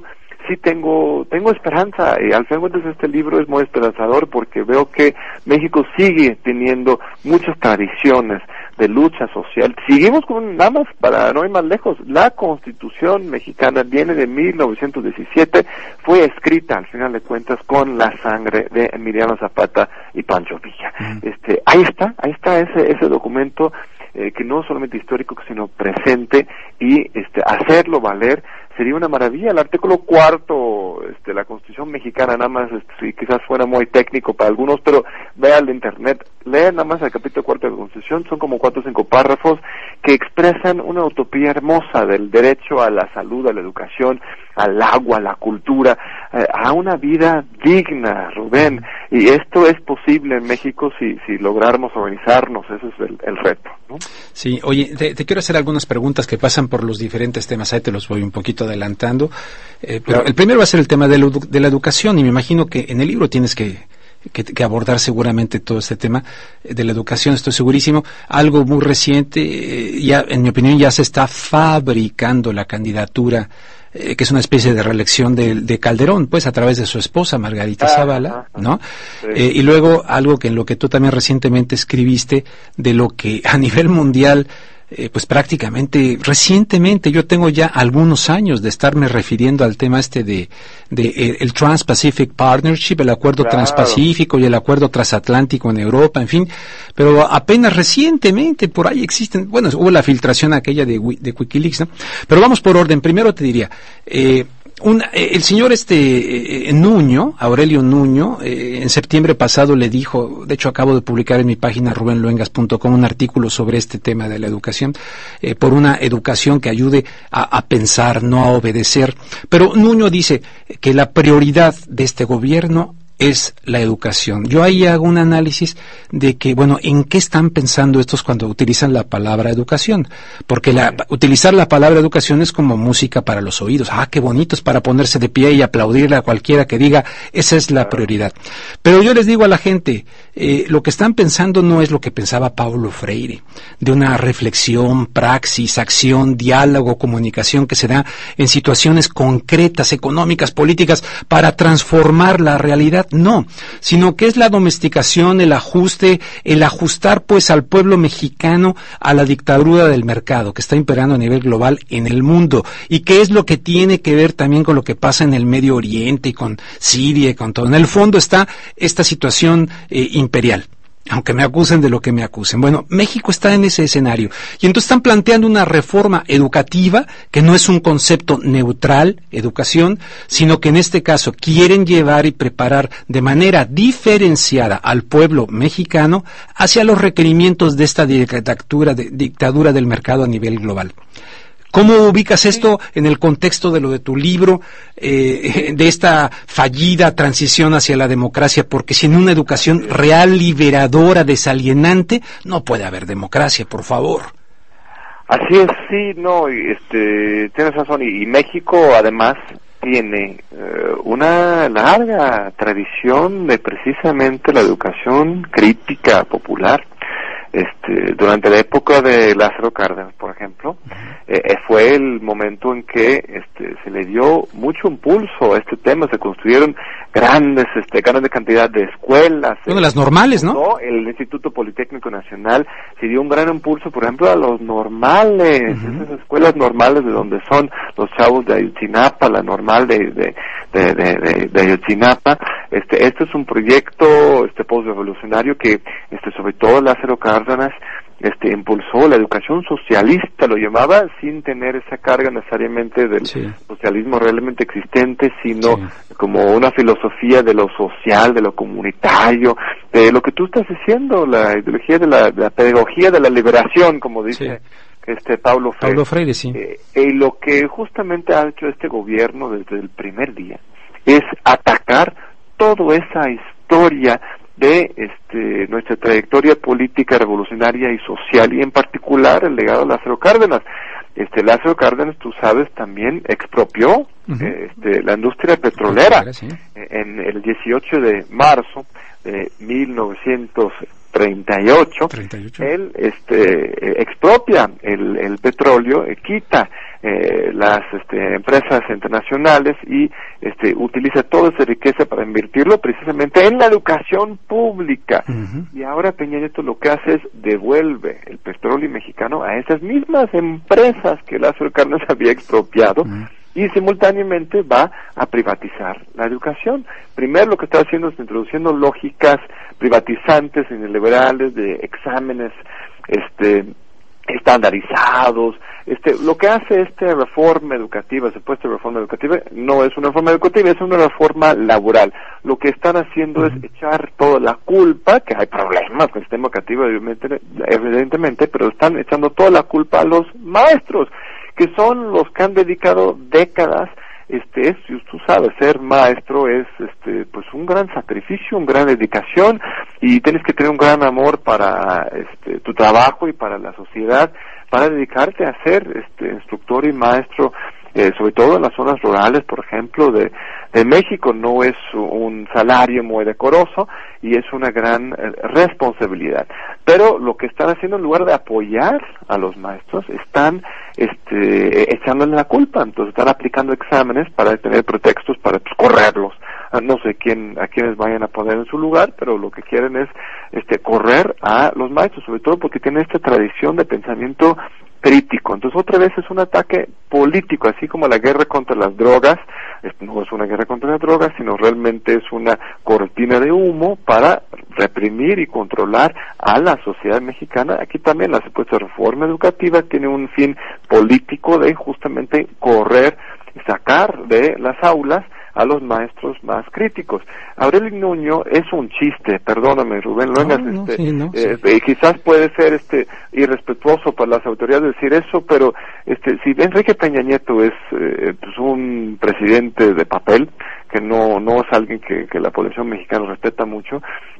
sí tengo tengo esperanza, y al fin de cuentas este libro es muy esperanzador porque veo que México sigue teniendo muchas tradiciones de lucha social. Seguimos con, nada más para no ir más lejos, la Constitución mexicana viene de mil novecientos diecisiete, fue escrita al final de cuentas con la sangre de Emiliano Zapata y Pancho Villa. Mm. Este, ahí está, ahí está ese ese documento eh, que no solamente histórico sino presente, y este hacerlo valer sería una maravilla. El artículo cuarto este, la Constitución mexicana, nada más, este, quizás fuera muy técnico para algunos, pero vea el internet, lea nada más el capítulo cuarto de la Constitución, son como cuatro o cinco párrafos que expresan una utopía hermosa del derecho a la salud, a la educación, al agua, a la cultura, eh, a una vida digna, Rubén, y esto es posible en México si si lográramos organizarnos, ese es el, el reto, ¿no? Sí, oye, te, te quiero hacer algunas preguntas que pasan por los diferentes temas, ahí te los voy un poquito adelantando, eh, pero claro. El primero va a ser el tema de la, de la educación, y me imagino que en el libro tienes que, que, que abordar seguramente todo este tema de la educación, estoy segurísimo. Algo muy reciente, eh, ya en mi opinión ya se está fabricando la candidatura, eh, que es una especie de reelección de, de Calderón, pues a través de su esposa Margarita ah, Zavala, ah, ¿no? Sí. Eh, y luego algo que en lo que tú también recientemente escribiste, de lo que a nivel mundial Eh, pues prácticamente recientemente, yo tengo ya algunos años de estarme refiriendo al tema este de, de eh, el Trans-Pacific Partnership, el acuerdo claro. transpacífico y el acuerdo transatlántico en Europa, en fin, pero apenas recientemente por ahí existen, bueno, hubo la filtración aquella de, de Wikileaks, ¿no? Pero vamos por orden. Primero te diría, eh, Un, eh, el señor este eh, Nuño, Aurelio Nuño, eh, en septiembre pasado le dijo, de hecho acabo de publicar en mi página ruben luengas punto com un artículo sobre este tema de la educación, eh, por una educación que ayude a, a pensar, no a obedecer. Pero Nuño dice que la prioridad de este gobierno es la educación. Yo ahí hago un análisis de que, bueno, ¿en qué están pensando estos cuando utilizan la palabra educación? Porque la, utilizar la palabra educación es como música para los oídos. Ah, qué bonito, es para ponerse de pie y aplaudirle a cualquiera que diga, esa es la prioridad. Pero yo les digo a la gente, eh, lo que están pensando no es lo que pensaba Paulo Freire, de una reflexión, praxis, acción, diálogo, comunicación que se da en situaciones concretas, económicas, políticas, para transformar la realidad. No, sino que es la domesticación, el ajuste, el ajustar pues al pueblo mexicano a la dictadura del mercado que está imperando a nivel global en el mundo, y que es lo que tiene que ver también con lo que pasa en el Medio Oriente y con Siria y con todo. En el fondo está esta situación eh, imperial. Aunque me acusen de lo que me acusen. Bueno, México está en ese escenario. Y entonces están planteando una reforma educativa que no es un concepto neutral, educación, sino que en este caso quieren llevar y preparar de manera diferenciada al pueblo mexicano hacia los requerimientos de esta dictadura, de, dictadura del mercado a nivel global. ¿Cómo ubicas esto en el contexto de lo de tu libro, eh, de esta fallida transición hacia la democracia? Porque sin una educación real, liberadora, desalienante, no puede haber democracia, por favor. Así es, sí, no, este, tienes razón, y, y México además tiene eh, una larga tradición de precisamente la educación crítica popular. Este, durante la época de Lázaro Cárdenas, por ejemplo, eh, fue el momento en que este, se le dio mucho impulso a este tema, se construyeron grandes, este, grandes cantidad de escuelas. Bueno, las normales, ¿no? ¿no? El Instituto Politécnico Nacional se dio un gran impulso, por ejemplo, a los normales, uh-huh. esas escuelas normales de donde son los chavos de Ayotzinapa, la normal de de de de, de, de Ayotzinapa. Este, este es un proyecto este post-revolucionario que, este, sobre todo Lázaro Cárdenas, este, impulsó la educación socialista, lo llamaba, sin tener esa carga necesariamente del sí. socialismo realmente existente, sino sí. como una filosofía de lo social, de lo comunitario, de lo que tú estás diciendo, la ideología de la, de la pedagogía de la liberación, como dice sí. este Paulo Freire. Paulo Freire, sí. Eh, y lo que justamente ha hecho este gobierno desde el primer día es atacar toda esa historia de este nuestra trayectoria política revolucionaria y social, y en particular el legado de Lázaro Cárdenas. Este Lázaro Cárdenas, tú sabes, también expropió uh-huh. este la industria petrolera. Sí. En el dieciocho de marzo de mil novecientos treinta y ocho, él este expropia el, el petróleo, eh, quita eh, las este, empresas internacionales y este, utiliza toda esa riqueza para invertirlo precisamente en la educación pública. Uh-huh. Y ahora Peña Nieto lo que hace es devuelve el petróleo mexicano a esas mismas empresas que Lázaro Cárdenas había expropiado. Uh-huh. Y simultáneamente va a privatizar la educación. Primero lo que está haciendo es introduciendo lógicas privatizantes y neoliberales de exámenes este estandarizados. Este, lo que hace esta reforma educativa, supuesta reforma educativa, no es una reforma educativa, es una reforma laboral. Lo que están haciendo uh-huh. es echar toda la culpa, que hay problemas con el sistema educativo evidentemente, pero están echando toda la culpa a los maestros, que son los que han dedicado décadas. Este es, tú sabes, ser maestro es este pues un gran sacrificio, una gran dedicación, y tienes que tener un gran amor para este tu trabajo y para la sociedad, para dedicarte a ser este instructor y maestro, eh, sobre todo en las zonas rurales, por ejemplo, de, de México. No es un salario muy decoroso y es una gran eh, responsabilidad. Pero lo que están haciendo, en lugar de apoyar a los maestros, están este echándole la culpa. Entonces están aplicando exámenes para tener pretextos para pues, correrlos. No sé quién a quiénes vayan a poner en su lugar, pero lo que quieren es este correr a los maestros, sobre todo porque tienen esta tradición de pensamiento crítico. Entonces otra vez es un ataque político, así como la guerra contra las drogas. No es una guerra contra las drogas, sino realmente es una cortina de humo para reprimir y controlar a la sociedad mexicana. Aquí también la supuesta reforma educativa tiene un fin político de justamente correr, sacar de las aulas a los maestros más críticos. Aurelio Nuño es un chiste, perdóname Rubén Luengas, no, no, este, sí, no, eh, sí. quizás puede ser este irrespetuoso para las autoridades decir eso, pero este si Enrique Peña Nieto es eh, pues un presidente de papel, que no no es alguien que, que la población mexicana respeta mucho,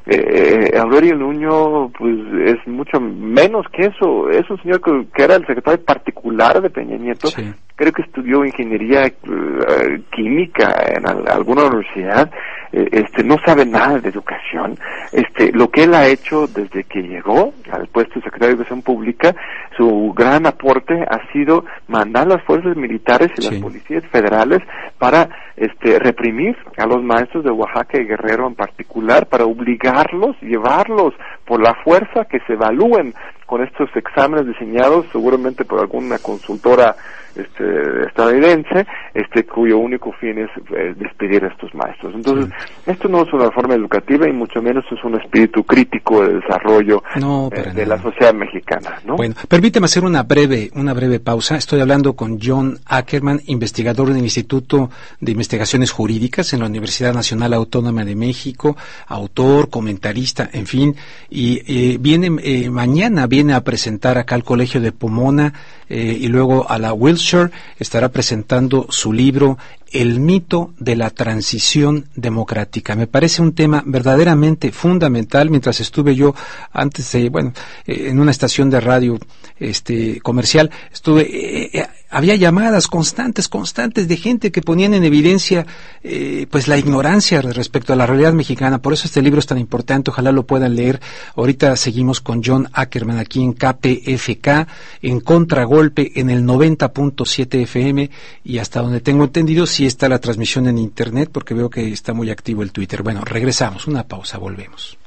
eh, eh, Aurelio Nuño pues es mucho menos que eso. Es un señor que, que era el secretario particular de Peña Nieto, sí. Creo que estudió ingeniería uh, química en al, alguna universidad, eh, este no sabe nada de educación. Este lo que él ha hecho desde que llegó al puesto de secretario de Educación Pública, su gran aporte ha sido mandar las fuerzas militares y sí. las policías federales para este reprimir a los maestros de Oaxaca y Guerrero en particular, para obligarlos, llevarlos por la fuerza que se evalúen con estos exámenes diseñados seguramente por alguna consultora este estadounidense, este cuyo único fin es eh, despedir a estos maestros. Entonces, sí. esto no es una reforma educativa y mucho menos es un espíritu crítico de desarrollo no, eh, de nada. la sociedad mexicana, ¿no? Bueno, permíteme hacer una breve una breve pausa. Estoy hablando con John Ackerman, investigador del Instituto de Investigaciones Jurídicas en la Universidad Nacional Autónoma de México, autor, comentarista, en fin, y eh, viene eh, mañana viene a presentar acá al Colegio de Pomona eh, y luego a la Wilshire. Estará presentando su libro El mito de la transición democrática. Me parece un tema verdaderamente fundamental. Mientras estuve yo antes, de, bueno, eh, en una estación de radio este comercial, estuve eh, eh, había llamadas constantes, constantes de gente que ponían en evidencia eh, pues la ignorancia respecto a la realidad mexicana. Por eso este libro es tan importante, ojalá lo puedan leer. Ahorita seguimos con John Ackerman aquí en K P F K, en Contragolpe, en el noventa punto siete F M, y hasta donde tengo entendido sí está la transmisión en internet, porque veo que está muy activo el Twitter. Bueno, regresamos, una pausa, volvemos.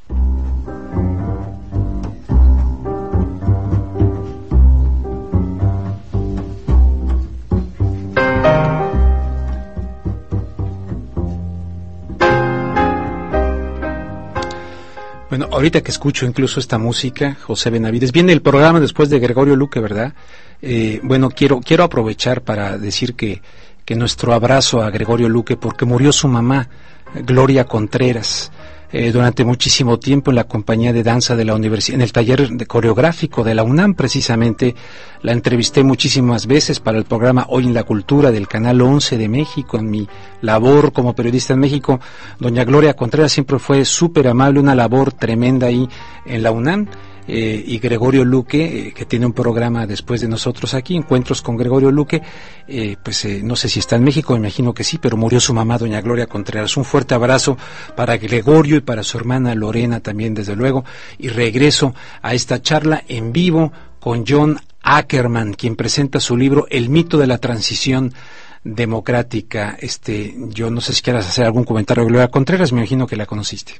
Bueno, ahorita que escucho incluso esta música, José Benavides, viene el programa después de Gregorio Luque, ¿verdad? Eh, bueno, quiero quiero aprovechar para decir que, que nuestro abrazo a Gregorio Luque, porque murió su mamá, Gloria Contreras, eh, durante muchísimo tiempo en la compañía de danza de la universidad, en el taller de coreográfico de la UNAM precisamente. La entrevisté muchísimas veces para el programa Hoy en la Cultura del Canal once de México, en mi labor como periodista en México. Doña Gloria Contreras siempre fue súper amable, una labor tremenda ahí en la UNAM. Eh, y Gregorio Luque, eh, que tiene un programa después de nosotros aquí, Encuentros con Gregorio Luque, eh, pues eh, no sé si está en México, me imagino que sí, pero murió su mamá, doña Gloria Contreras. Un fuerte abrazo para Gregorio y para su hermana Lorena también, desde luego, y regreso a esta charla en vivo con John Ackerman, quien presenta su libro El mito de la transición democrática. Este, yo no sé si quieras hacer algún comentario, Gloria Contreras, me imagino que la conociste.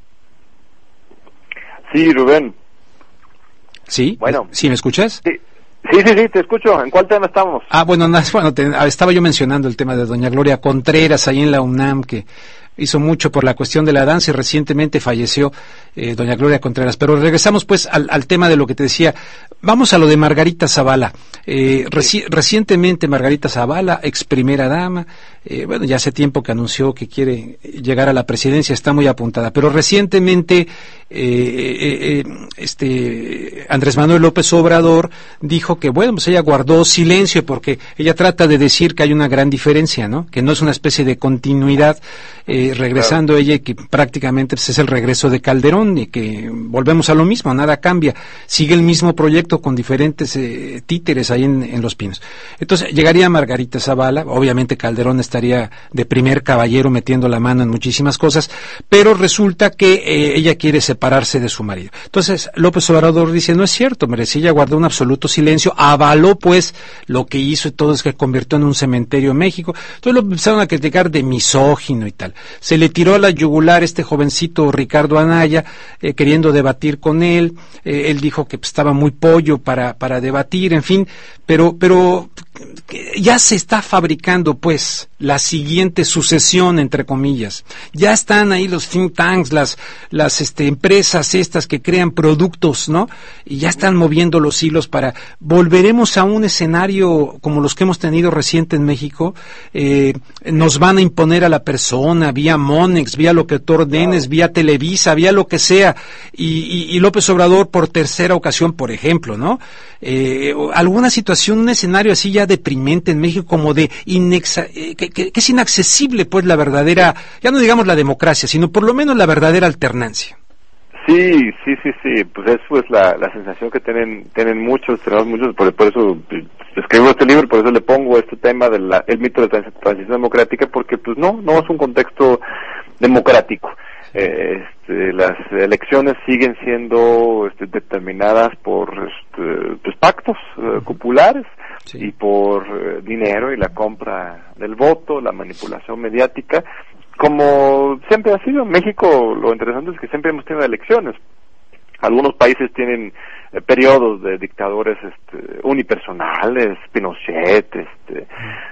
Sí, Rubén. ¿Sí? Bueno. ¿Sí me escuchas? Sí. Sí, sí, sí, te escucho. ¿En cuál tema estamos? Ah, bueno, no, bueno te, estaba yo mencionando el tema de doña Gloria Contreras, ahí en la UNAM, que hizo mucho por la cuestión de la danza y recientemente falleció eh, doña Gloria Contreras. Pero regresamos pues al, al tema de lo que te decía. Vamos a lo de Margarita Zavala. Eh, reci- recientemente Margarita Zavala, ex primera dama, eh, bueno, ya hace tiempo que anunció que quiere llegar a la presidencia, está muy apuntada, pero recientemente eh, eh, eh, este Andrés Manuel López Obrador dijo que, bueno, pues ella guardó silencio porque ella trata de decir que hay una gran diferencia, ¿no? Que no es una especie de continuidad, eh, regresando claro. Ella, y que prácticamente pues, es el regreso de Calderón y que volvemos a lo mismo, nada cambia, sigue el mismo proyecto con diferentes eh, títeres ahí en, en Los Pinos. Entonces llegaría Margarita Zavala, obviamente Calderón estaría de primer caballero metiendo la mano en muchísimas cosas, pero resulta que eh, ella quiere separarse de su marido. Entonces López Obrador dice, no es cierto, merece, ella guardó un absoluto silencio, avaló pues lo que hizo y todo, es que convirtió en un cementerio México. Entonces lo empezaron a criticar de misógino y tal. Se le tiró a la yugular este jovencito Ricardo Anaya, eh, queriendo debatir con él, eh, él dijo que pues, estaba muy pollo para, para debatir, en fin, pero, pero ya se está fabricando pues la siguiente sucesión, entre comillas. Ya están ahí los think tanks, las, las este, empresas estas que crean productos, ¿no? Y ya están moviendo los hilos para, volveremos a un escenario como los que hemos tenido reciente en México, eh, nos van a imponer a la persona, vía Monex, vía lo que tú ordenes, vía Televisa, vía lo que sea, y, y, y López Obrador por tercera ocasión, por ejemplo, ¿no? Eh, alguna situación, un escenario así ya deprimente en México, como de inexa, eh, que, que, que es inaccesible pues la verdadera, ya no digamos la democracia, sino por lo menos la verdadera alternancia. Sí, sí, sí, sí, pues eso es la, la sensación que tienen tienen muchos, tenemos muchos, por, por eso escribo este libro, por eso le pongo este tema del mito de la transición democrática, porque pues no, no es un contexto democrático. Eh, este, las elecciones siguen siendo este, determinadas por este, pues, pactos eh, populares, sí. Y por eh, dinero y la compra del voto, la manipulación mediática, como siempre ha sido en México. Lo interesante es que siempre hemos tenido elecciones. Algunos países tienen eh, periodos de dictadores este, unipersonales, Pinochet, este,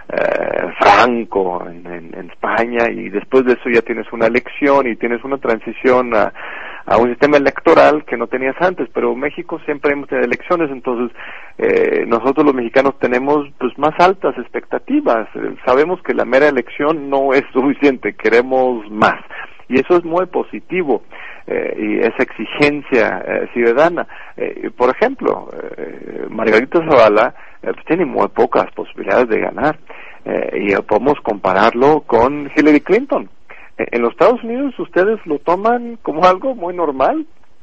eh, Franco en, en, en España, y después de eso ya tienes una elección y tienes una transición a, a un sistema electoral que no tenías antes, pero México siempre hemos tenido elecciones, entonces eh, nosotros los mexicanos tenemos pues más altas expectativas. Eh, sabemos que la mera elección no es suficiente, queremos más. Y eso es muy positivo, eh, y esa exigencia eh, ciudadana. Eh, por ejemplo, eh, Margarita Zavala eh, pues tiene muy pocas posibilidades de ganar, eh, y podemos compararlo con Hillary Clinton. Eh, en los Estados Unidos ustedes lo toman como algo muy normal,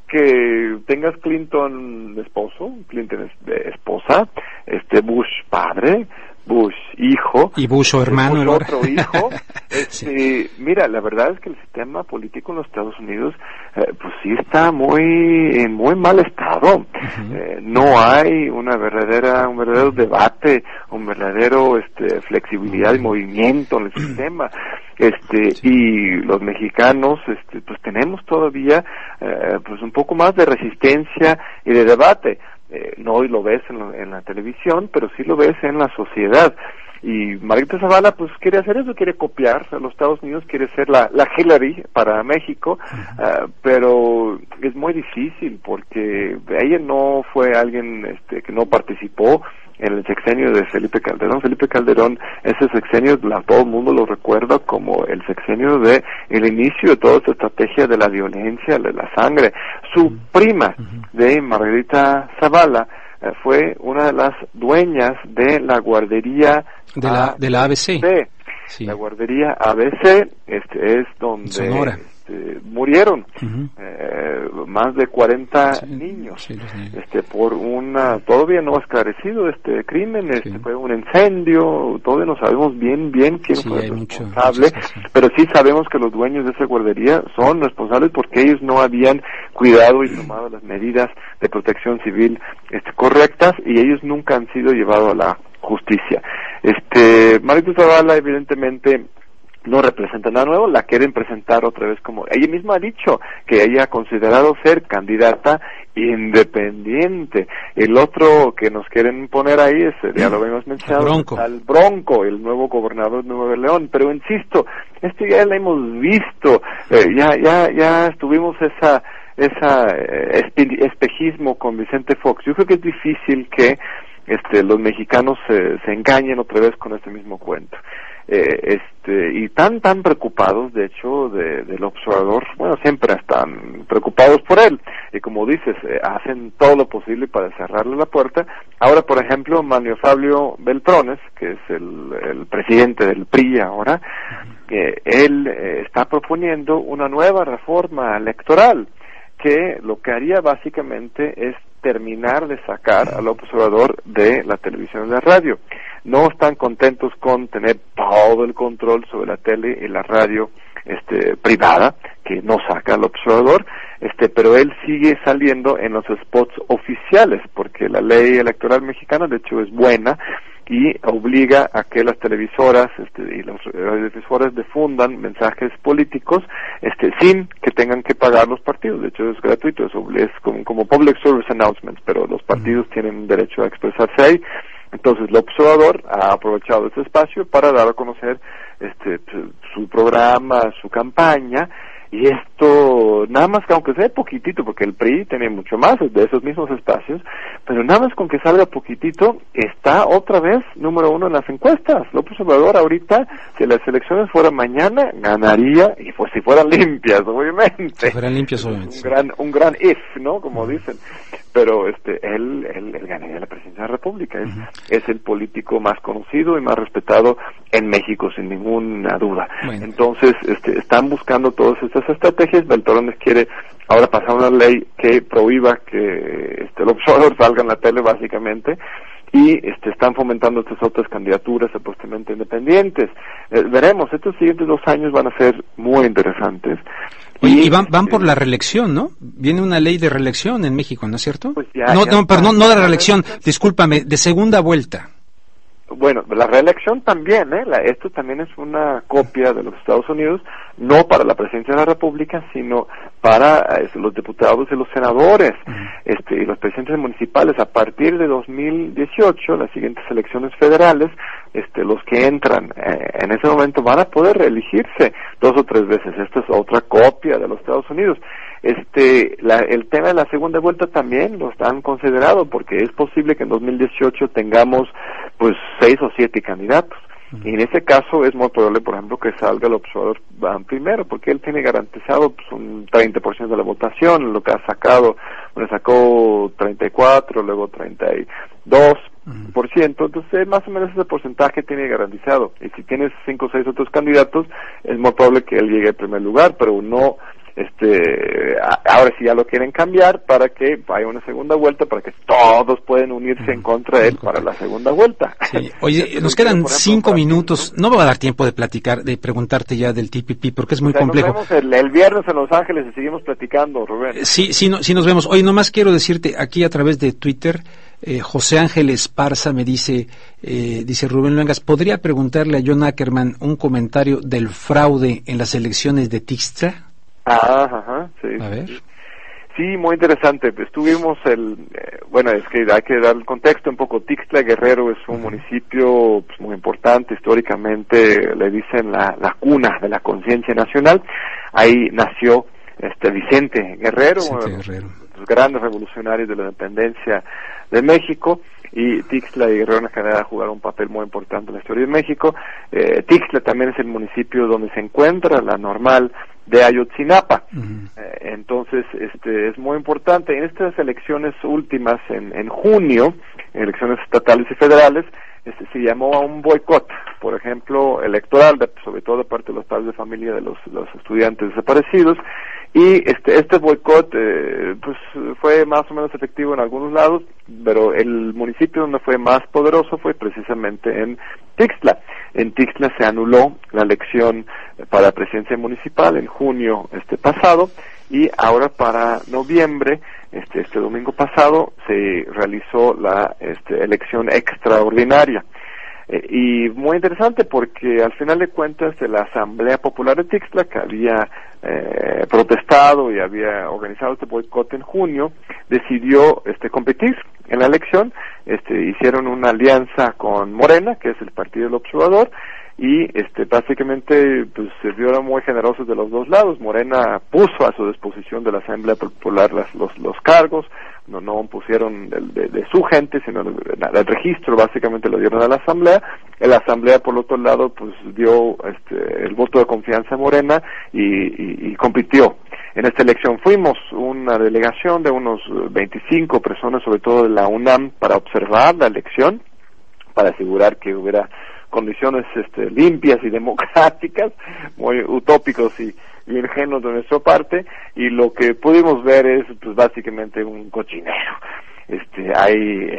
que tengas Clinton esposo, Clinton esposa, este Bush padre, Bush hijo y Bush hermano, Bush otro hijo. Este, sí. Mira, la verdad es que el sistema político en los Estados Unidos eh, pues sí está muy en muy mal estado. Uh-huh. Eh, no hay una verdadera un verdadero debate, un verdadero este flexibilidad uh-huh. y movimiento en el sistema. Este sí. Y los mexicanos este pues tenemos todavía eh, pues un poco más de resistencia y de debate. Eh, no lo ves en, lo, en la televisión, pero sí lo ves en la sociedad. Y Margarita Zavala pues quiere hacer eso, quiere copiar a los Estados Unidos, quiere ser la, la Hillary para México, uh, pero es muy difícil porque ella no fue alguien este, que no participó en el sexenio de Felipe Calderón. Felipe Calderón, ese sexenio, la, todo el mundo lo recuerda como el sexenio de el inicio de toda esta estrategia de la violencia, de la sangre. Su uh-huh. prima de Margarita Zavala eh, fue una de las dueñas de la guardería de la, de la A B C. Sí. La guardería A B C este, es donde Sonora. este, murieron uh-huh. eh, más de cuarenta sí, niños, sí, este, por una todavía no esclarecido este crimen, este, sí. fue un incendio, todavía no sabemos bien bien quién sí, fue el responsable, pero sí sabemos que los dueños de esa guardería son responsables porque ellos no habían cuidado y tomado las medidas de protección civil este, correctas, y ellos nunca han sido llevados a la justicia. Este, Margarita Zavala evidentemente no representa nada nuevo, la quieren presentar otra vez como, ella misma ha dicho que ella ha considerado ser candidata independiente. El otro que nos quieren poner ahí es, ya lo habíamos mencionado, Bronco. al Bronco, el nuevo gobernador de Nuevo León, pero insisto, esto ya lo hemos visto, eh, ya, ya, ya estuvimos esa esa eh, espejismo con Vicente Fox. Yo creo que es difícil que este los mexicanos se, se engañen otra vez con este mismo cuento. Eh, este y tan tan preocupados, de hecho, de, del observador, bueno, siempre están preocupados por él, y como dices, eh, hacen todo lo posible para cerrarle la puerta. Ahora, por ejemplo, Manlio Fabio Beltrones, que es el, el presidente del P R I ahora, eh, él eh, está proponiendo una nueva reforma electoral, que lo que haría básicamente es terminar de sacar al observador de la televisión y la radio. No están contentos con tener todo el control sobre la tele y la radio este privada, que no saca al observador, este pero él sigue saliendo en los spots oficiales, porque la ley electoral mexicana de hecho es buena y obliga a que las televisoras este, y las radiodifusoras difundan mensajes políticos este sin que tengan que pagar los partidos. De hecho es gratuito, es, es como, como public service announcements, pero los partidos tienen derecho a expresarse ahí. Entonces el observador ha aprovechado este espacio para dar a conocer este su programa, su campaña, y esto nada más que aunque sea poquitito, porque el P R I tiene mucho más de esos mismos espacios, pero nada más con que salga poquitito está otra vez número uno en las encuestas. López Obrador ahorita, si las elecciones fueran mañana, ganaría, y pues si fueran limpias, obviamente. Si fueran limpias, obviamente. Un gran, un gran if, ¿no? Como dicen. Pero este él, él, él ganaría la presidencia de la República. Es, uh-huh. es el político más conocido y más respetado en México, sin ninguna duda. Bueno. Entonces, este, están buscando todas estas estrategias. Beltrones quiere ahora pasar una ley que prohíba que este, el observador salga en la tele, básicamente, y este, están fomentando estas otras candidaturas supuestamente independientes. Eh, veremos, estos siguientes dos años van a ser muy interesantes. Oye, y van, van por la reelección, ¿no? Viene una ley de reelección en México, ¿no es cierto? Pues ya, no, ya no, perdón, no de reelección, discúlpame, de segunda vuelta. Bueno, la reelección también, ¿eh? La, esto también es una copia de los Estados Unidos, no para la presidencia de la República, sino para eh, los diputados y los senadores, uh-huh. este, y los presidentes municipales. A partir de dos mil dieciocho, las siguientes elecciones federales, este, los que entran eh, en ese momento van a poder reelegirse dos o tres veces. Esta es otra copia de los Estados Unidos. Este, la, el tema de la segunda vuelta también lo están considerado, porque es posible que en dos mil dieciocho tengamos pues seis o siete candidatos. Uh-huh. Y en ese caso es muy probable, por ejemplo, que salga el observador primero, porque él tiene garantizado pues, un treinta por ciento de la votación, lo que ha sacado, bueno, sacó treinta y cuatro, luego treinta y dos por ciento, entonces más o menos ese porcentaje tiene garantizado. Y si tienes cinco o seis otros candidatos, es muy probable que él llegue en primer lugar, pero no... este ahora sí ya lo quieren cambiar para que vaya una segunda vuelta, para que todos pueden unirse en contra de él para la segunda vuelta. Sí. Oye, nos quedan cinco minutos, no me va a dar tiempo de platicar, de preguntarte ya del T P P, porque es muy o sea, complejo. Nos vemos el, el viernes en Los Ángeles y seguimos platicando, Rubén. Sí, sí, no, sí nos vemos. Oye, nomás quiero decirte, aquí a través de Twitter, eh, José Ángel Esparza me dice, eh, dice Rubén Luengas, ¿podría preguntarle a John Ackerman un comentario del fraude en las elecciones de Tixtra? Ah, ajá, sí. A ver. Sí, muy interesante. Estuvimos el, eh, bueno, es que hay que dar el contexto un poco. Tixtla Guerrero es un uh-huh. municipio pues, muy importante, históricamente le dicen la, la cuna de la conciencia nacional. Ahí nació este Vicente Guerrero, Vicente uno Guerrero. de los grandes revolucionarios de la independencia de México, y Tixtla y Guerrero en general jugaron un papel muy importante en la historia de México. Eh, Tixtla también es el municipio donde se encuentra la normal de Ayotzinapa. Uh-huh. Eh, entonces, este es muy importante. En estas elecciones últimas, en, en junio, elecciones estatales y federales, este, se llamó a un boicot, por ejemplo, electoral, de, sobre todo de parte de los padres de familia de los, los estudiantes desaparecidos, y este este boicot eh, pues fue más o menos efectivo en algunos lados, pero el municipio donde fue más poderoso fue precisamente en Tixtla. En Tixtla se anuló la elección para la presidencia municipal en junio este pasado, y ahora para noviembre, este este domingo pasado, se realizó la este, elección extraordinaria. Eh, y muy interesante porque al final de cuentas de la Asamblea Popular de Tixtla, que había eh, protestado y había organizado este boicot en junio, decidió este competir en la elección. Este hicieron una alianza con Morena, que es el partido del observador, y este básicamente pues se vieron muy generosos de los dos lados. Morena puso a su disposición de la Asamblea Popular las, los los cargos, no no pusieron de, de, de su gente, sino el, el registro básicamente lo dieron a la Asamblea. La Asamblea por otro lado pues dio este el voto de confianza a Morena y, y, y compitió. En esta elección fuimos una delegación de unos veinticinco personas, sobre todo de la UNAM, para observar la elección, para asegurar que hubiera condiciones este, limpias y democráticas, muy utópicos y, y ingenuos de nuestra parte, y lo que pudimos ver es pues básicamente un cochinero. Este, hay,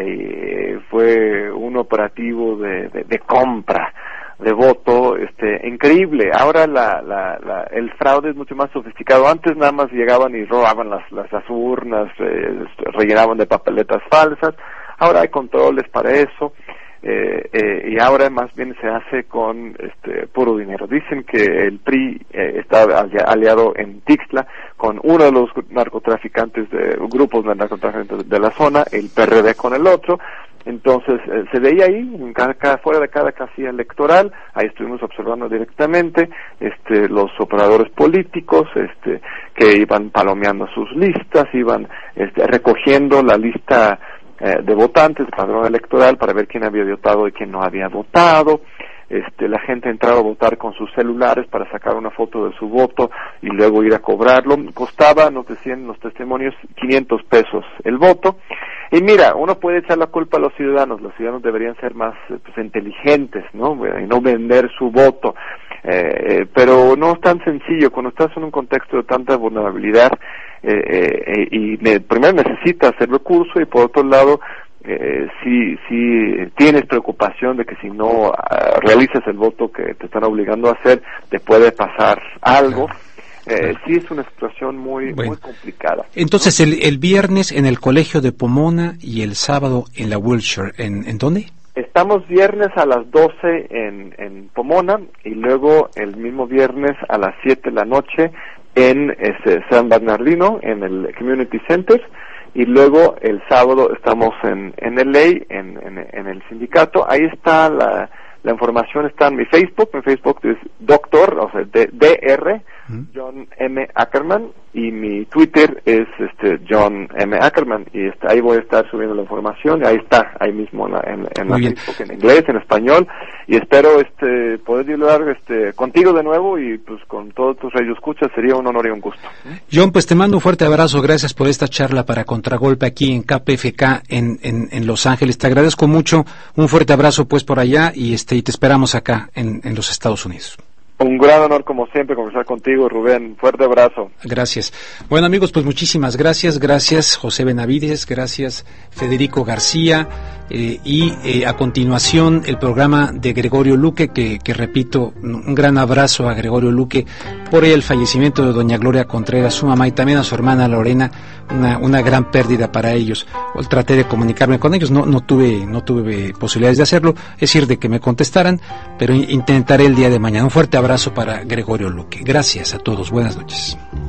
eh, fue un operativo de, de, de compra de voto este increíble. Ahora la, la, la el fraude es mucho más sofisticado. Antes nada más llegaban y robaban las las, las urnas, eh, rellenaban de papeletas falsas. Ahora hay controles para eso. Eh, eh, y ahora más bien se hace con este puro dinero. Dicen que el P R I eh, está aliado en Tixtla con uno de los narcotraficantes, de grupos de narcotraficantes de la zona, el P R D con el otro. Entonces eh, se veía ahí, en cada, cada, fuera de cada casilla electoral, ahí estuvimos observando directamente este los operadores políticos este que iban palomeando sus listas, iban este, recogiendo la lista Eh, de votantes, padrón electoral, para ver quién había votado y quién no había votado. Este, la gente entraba a votar con sus celulares para sacar una foto de su voto y luego ir a cobrarlo. Costaba, nos decían los testimonios, quinientos pesos el voto. Y mira, uno puede echar la culpa a los ciudadanos. Los ciudadanos deberían ser más pues, inteligentes, ¿no? Y no vender su voto. Eh, eh, pero no es tan sencillo. Cuando estás en un contexto de tanta vulnerabilidad, eh, eh, y ne- primero necesitas el recurso, y por otro lado, eh, si, si tienes preocupación de que si no uh, realizas el voto que te están obligando a hacer, te puede pasar algo. Eh, sí es una situación muy bueno. muy complicada. Entonces, ¿no? el, el viernes en el colegio de Pomona y el sábado en la Wilshire. ¿En, en dónde? Estamos viernes a las doce en, en Pomona, y luego el mismo viernes a las siete de la noche en ese, San Bernardino, en el Community Center, y luego el sábado estamos en, en L A, en, en, en el sindicato. Ahí está la, la información, está en mi Facebook. Mi Facebook es doctor, o sea, D R, John M. Ackerman, y mi Twitter es este John M. Ackerman, y está, ahí voy a estar subiendo la información, y ahí está, ahí mismo en la, en, en la Facebook, en inglés, en español, y espero este poder dialogar este contigo de nuevo, y pues con todos tus radioescuchas. Sería un honor y un gusto. John, pues te mando un fuerte abrazo, gracias por esta charla para Contragolpe aquí en K P F K en, en, en Los Ángeles. Te agradezco mucho, un fuerte abrazo pues por allá, y este y te esperamos acá en, en los Estados Unidos. Un gran honor, como siempre, conversar contigo, Rubén. Fuerte abrazo. Gracias. Bueno, amigos, pues muchísimas gracias. Gracias, José Benavides. Gracias, Federico García. Eh, y eh, a continuación, el programa de Gregorio Luque, que, que repito, un gran abrazo a Gregorio Luque por el fallecimiento de doña Gloria Contreras, su mamá, y también a su hermana Lorena. Una, una gran pérdida para ellos. Hoy traté de comunicarme con ellos, no, no tuve, no tuve posibilidades de hacerlo, es decir, de que me contestaran, pero intentaré el día de mañana. Un fuerte abrazo para Gregorio Luque. Gracias a todos, buenas noches.